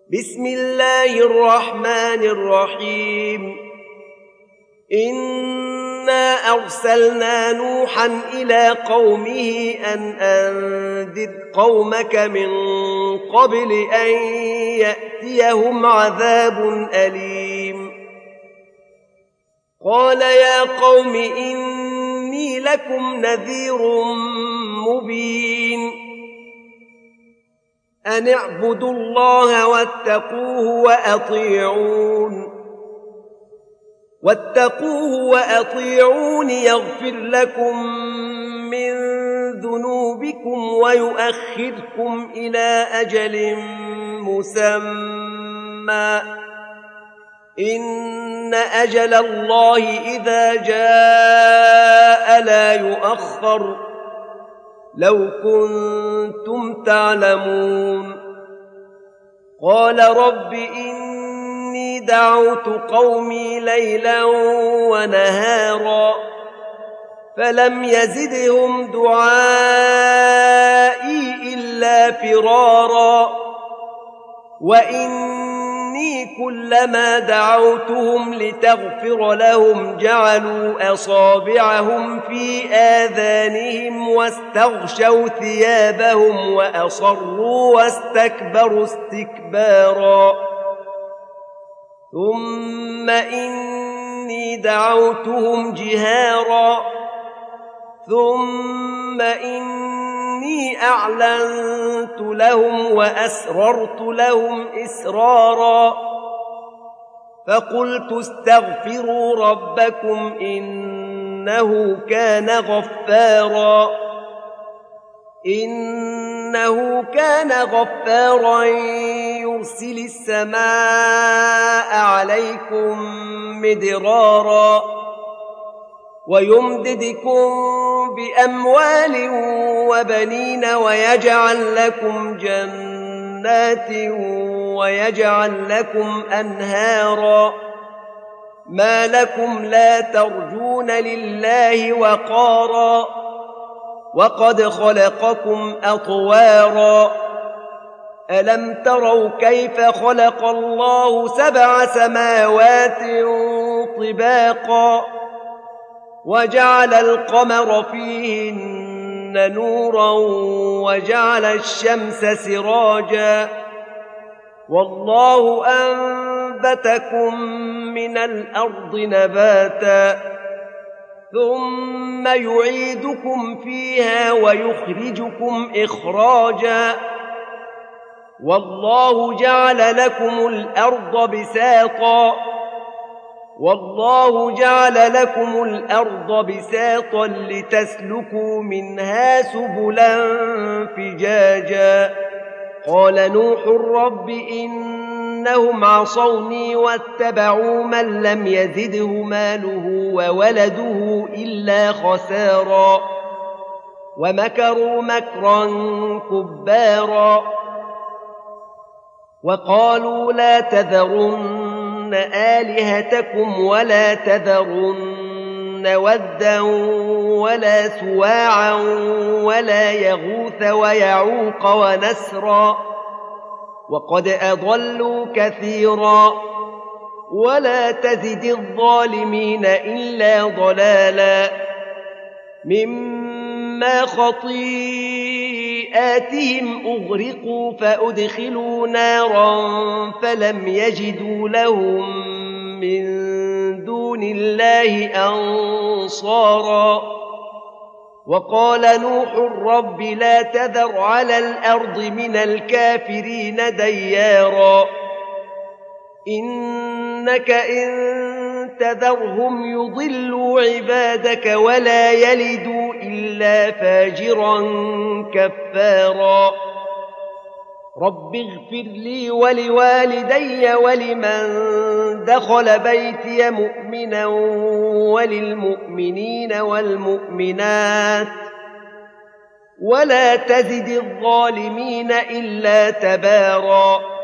بسم الله الرحمن الرحيم إنا أرسلنا نوحا إلى قومه أن أنذر قومك من قبل أن يأتيهم عذاب أليم قال يا قوم إني لكم نذير مبين أن اعبدوا الله واتقوه وأطيعون يغفر لكم من ذنوبكم ويؤخركم إلى أجل مسمى إن أجل الله إذا جاء لا يؤخر لو كنتم تعلمون قال رب إني دعوت قومي ليلا ونهارا فلم يزدهم دعائي إلا فرارا وإني كلما دعوتهم لتغفر لهم جعلوا أصابعهم في آذانهم واستغشوا ثيابهم وأصروا واستكبروا استكبارا ثم إني دعوتهم جهارا ثم إني أعلنت لهم وأسررت لهم إسرارا فقلت استغفروا ربكم إنه كان غفارا يرسل السماء عليكم مدرارا ويمددكم بأموال وبنين ويجعل لكم جنات ويجعل لكم أنهارا ما لكم لا ترجون لله وقارا وقد خلقكم أطوارا ألم تروا كيف خلق الله 7 سماوات طباقا وجعل القمر فيهن نورا وجعل الشمس سراجا والله أنبتكم من الأرض نباتا ثم يعيدكم فيها ويخرجكم إخراجا والله جعل لكم الأرض بساطا لتسلكوا منها سبلا فجاجا قال نوح رب إنهم عصوني واتبعوا من لم يزده ماله وولده إلا خسارا ومكروا مكرا كبارا وقالوا لا تذرن آلهتكم ولا تذرن ودا ولا سواعا ولا يغوث ويعوق ونسرا وقد أضلوا كثيرا ولا تزد الظالمين إلا ضلالا مما خطيئاتهم أغرقوا فأدخلوا نارا فلم يجدوا لهم من دون الله أنصارا وقال نوح رب لا تذر على الأرض من الكافرين ديارا إنك إن تذرهم يضلوا عبادك ولا يلدوا إلا فاجرا كفارا رب اغفر لي ولوالدي ولمن دخل بيتي مؤمنا وللمؤمنين والمؤمنات ولا تزد الظالمين إلا تبارا